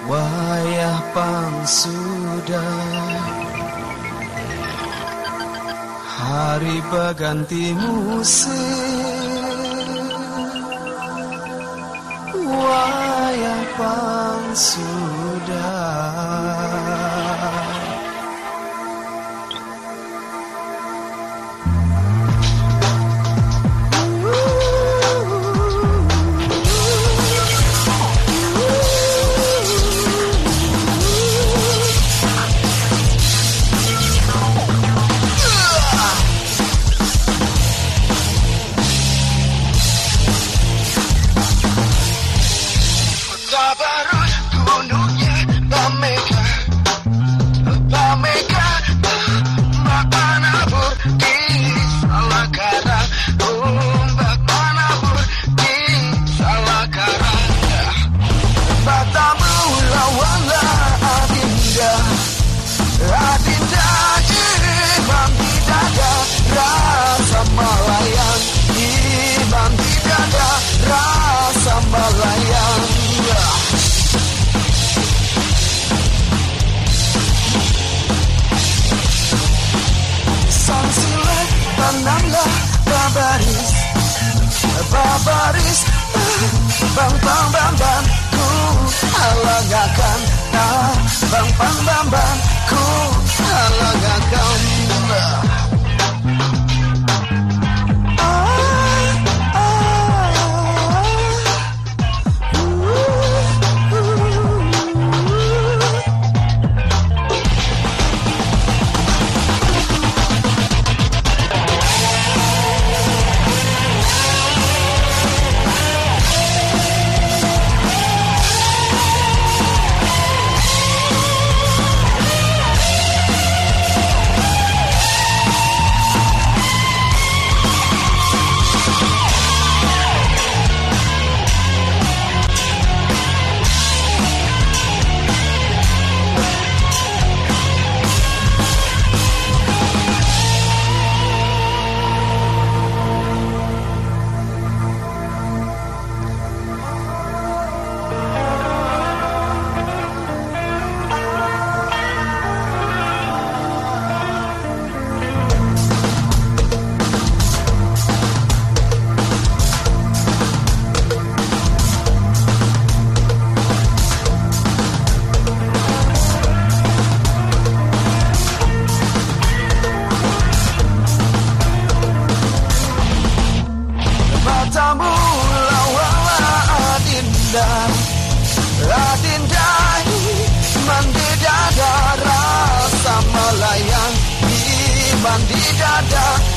Wayah pang sudah, hari berganti musim. Wayah pang sudah. Tabarus gunungnya Bamega, Bamega, Manabur di Salakara, ombak Manabur di Salakara. Batamu lawala adinda, adinda imam di dada, rasa melayang, imam di dada, rasa melayang. Sang silat tanamlah babaris, babaris, bang bang bang bang, ku halagakan, bang bang bang bang, ku halagakan. Matamu lawala adinda, adinda mandi dada, rasa melayang, di mandi dada.